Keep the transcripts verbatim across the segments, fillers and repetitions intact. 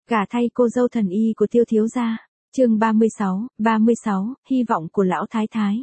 Gả thay cô dâu thần y của Tiêu thiếu gia. Chương ba mươi sáu, ba mươi sáu, hy vọng của lão thái thái.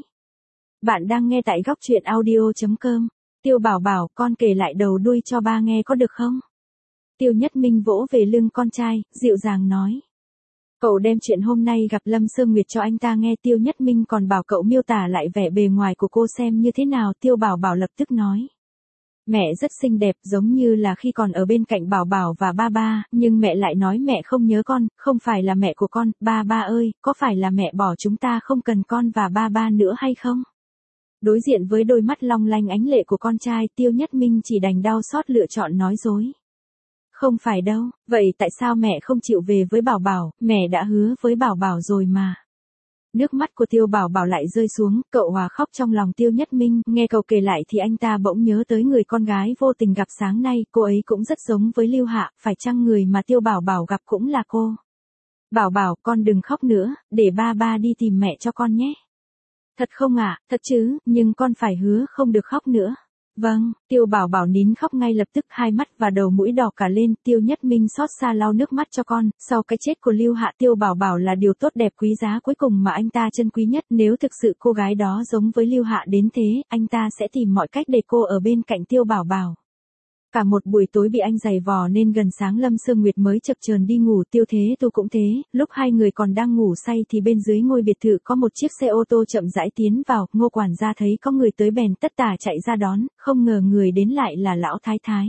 Bạn đang nghe tại góc truyện audio chấm com. Tiêu Bảo Bảo, con kể lại đầu đuôi cho ba nghe có được không? Tiêu Nhất Minh vỗ về lưng con trai, dịu dàng nói. Cậu đem chuyện hôm nay gặp Lâm Sương Nguyệt cho anh ta nghe. Tiêu Nhất Minh còn bảo cậu miêu tả lại vẻ bề ngoài của cô xem như thế nào. Tiêu Bảo Bảo lập tức nói. Mẹ rất xinh đẹp, giống như là khi còn ở bên cạnh Bảo Bảo và ba ba, nhưng mẹ lại nói mẹ không nhớ con, không phải là mẹ của con. Ba ba ơi, có phải là mẹ bỏ chúng ta không cần con và ba ba nữa hay không? Đối diện với đôi mắt long lanh ánh lệ của con trai, Tiêu Nhất Minh chỉ đành đau xót lựa chọn nói dối. Không phải đâu, vậy tại sao mẹ không chịu về với Bảo Bảo? Mẹ đã hứa với Bảo Bảo rồi mà. Nước mắt của Tiêu Bảo Bảo lại rơi xuống, cậu hòa khóc trong lòng Tiêu Nhất Minh. Nghe cậu kể lại thì anh ta bỗng nhớ tới người con gái vô tình gặp sáng nay. Cô ấy cũng rất giống với Lưu Hạ, phải chăng người mà Tiêu Bảo Bảo gặp cũng là cô? Bảo Bảo, con đừng khóc nữa, để ba ba đi tìm mẹ cho con nhé. Thật không ạ? À? Thật chứ, nhưng con phải hứa không được khóc nữa. Vâng, Tiêu Bảo Bảo nín khóc ngay lập tức, hai mắt và đầu mũi đỏ cả lên. Tiêu Nhất Minh xót xa lau nước mắt cho con. Sau cái chết của Lưu Hạ, Tiêu Bảo Bảo là điều tốt đẹp quý giá cuối cùng mà anh ta trân quý nhất. Nếu thực sự cô gái đó giống với Lưu Hạ đến thế, anh ta sẽ tìm mọi cách để cô ở bên cạnh Tiêu Bảo Bảo. Cả một buổi tối bị anh giày vò nên gần sáng Lâm Sương Nguyệt mới chập chờn đi ngủ. Tiêu Thế Tu cũng thế, lúc hai người còn đang ngủ say thì bên dưới ngôi biệt thự có một chiếc xe ô tô chậm rãi tiến vào. Ngô quản gia thấy có người tới bèn tất tả chạy ra đón, không ngờ người đến lại là lão thái thái.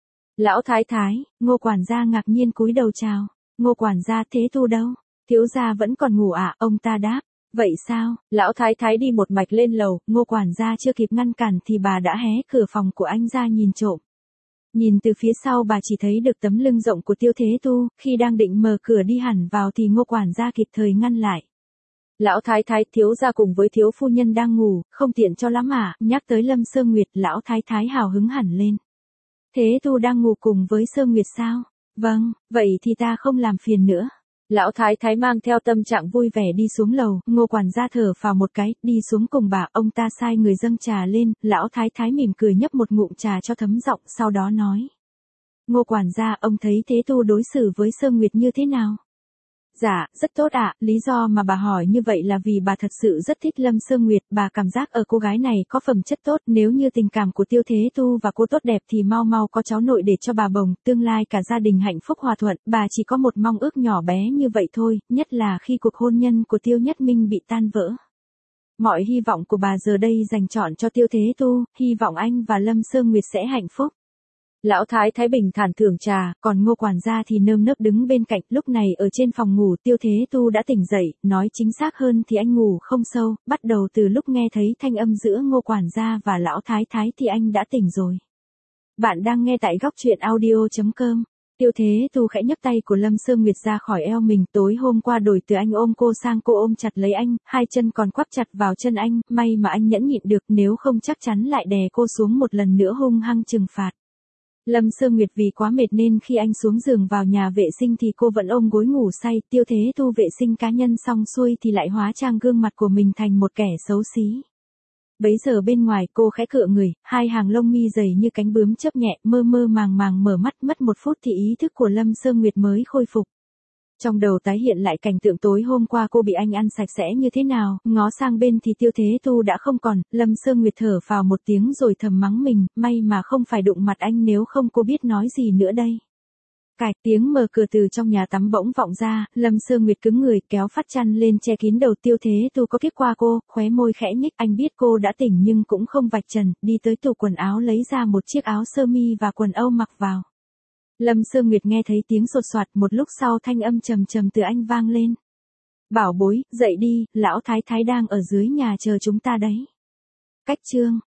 Lão thái thái, Ngô quản gia ngạc nhiên cúi đầu chào. Ngô quản gia, Thế Tu đâu? Thiếu gia vẫn còn ngủ ạ, à? Ông ta đáp. Vậy sao? Lão thái thái đi một mạch lên lầu. Ngô quản gia chưa kịp ngăn cản thì bà đã hé cửa phòng của anh ra nhìn trộm. Nhìn từ phía sau bà chỉ thấy được tấm lưng rộng của Tiêu Thế Tu, khi đang định mở cửa đi hẳn vào thì Ngô quản gia kịp thời ngăn lại. Lão thái thái, thiếu gia cùng với thiếu phu nhân đang ngủ, không tiện cho lắm à? Nhắc tới Lâm Sương Nguyệt, lão thái thái hào hứng hẳn lên. Thế Tu đang ngủ cùng với Sương Nguyệt sao? Vâng, vậy thì ta không làm phiền nữa. Lão thái thái mang theo tâm trạng vui vẻ đi xuống lầu. Ngô quản gia thở phào một cái, đi xuống cùng bà. Ông ta sai người dâng trà lên. Lão thái thái mỉm cười nhấp một ngụm trà cho thấm giọng, sau đó nói. Ngô quản gia, ông thấy Thế Tu đối xử với Sương Nguyệt như thế nào? Dạ, rất tốt ạ. Lý do mà bà hỏi như vậy là vì bà thật sự rất thích Lâm Sương Nguyệt. Bà cảm giác ở cô gái này có phẩm chất tốt. Nếu như tình cảm của Tiêu Thế Tu và cô tốt đẹp thì mau mau có cháu nội để cho bà bồng. Tương lai cả gia đình hạnh phúc hòa thuận. Bà chỉ có một mong ước nhỏ bé như vậy thôi. Nhất là khi cuộc hôn nhân của Tiêu Nhất Minh bị tan vỡ. Mọi hy vọng của bà giờ đây dành trọn cho Tiêu Thế Tu. Hy vọng anh và Lâm Sương Nguyệt sẽ hạnh phúc. Lão thái thái bình thản thưởng trà, còn Ngô quản gia thì nơm nớp đứng bên cạnh. Lúc này ở trên phòng ngủ, Tiêu Thế Tu đã tỉnh dậy, nói chính xác hơn thì anh ngủ không sâu, bắt đầu từ lúc nghe thấy thanh âm giữa Ngô quản gia và lão thái thái thì anh đã tỉnh rồi. Bạn đang nghe tại góc truyện audio chấm com. Tiêu Thế Tu khẽ nhấc tay của Lâm Sương Nguyệt ra khỏi eo mình. Tối hôm qua đổi từ anh ôm cô sang cô ôm chặt lấy anh, hai chân còn quắp chặt vào chân anh, may mà anh nhẫn nhịn được, nếu không chắc chắn lại đè cô xuống một lần nữa hung hăng trừng phạt. Lâm Sương Nguyệt vì quá mệt nên khi anh xuống giường vào nhà vệ sinh thì cô vẫn ôm gối ngủ say. Tiêu Thế Tu vệ sinh cá nhân xong xuôi thì lại hóa trang gương mặt của mình thành một kẻ xấu xí. Bấy giờ bên ngoài cô khẽ cựa người, hai hàng lông mi dày như cánh bướm chớp nhẹ, mơ mơ màng màng mở mắt. Mất một phút thì ý thức của Lâm Sương Nguyệt mới khôi phục. Trong đầu tái hiện lại cảnh tượng tối hôm qua cô bị anh ăn sạch sẽ như thế nào, ngó sang bên thì Tiêu Thế Tu đã không còn. Lâm Sương Nguyệt thở phào một tiếng rồi thầm mắng mình, may mà không phải đụng mặt anh, nếu không cô biết nói gì nữa đây. Cạch tiếng mở cửa từ trong nhà tắm bỗng vọng ra. Lâm Sương Nguyệt cứng người kéo phát chăn lên che kín đầu. Tiêu Thế Tu có kiếp qua cô, khóe môi khẽ nhích. Anh biết cô đã tỉnh nhưng cũng không vạch trần, đi tới tủ quần áo lấy ra một chiếc áo sơ mi và quần âu mặc vào. Lâm Sương Nguyệt nghe thấy tiếng sột soạt, một lúc sau thanh âm trầm trầm từ anh vang lên. Bảo bối, dậy đi, lão thái thái đang ở dưới nhà chờ chúng ta đấy. Cách chương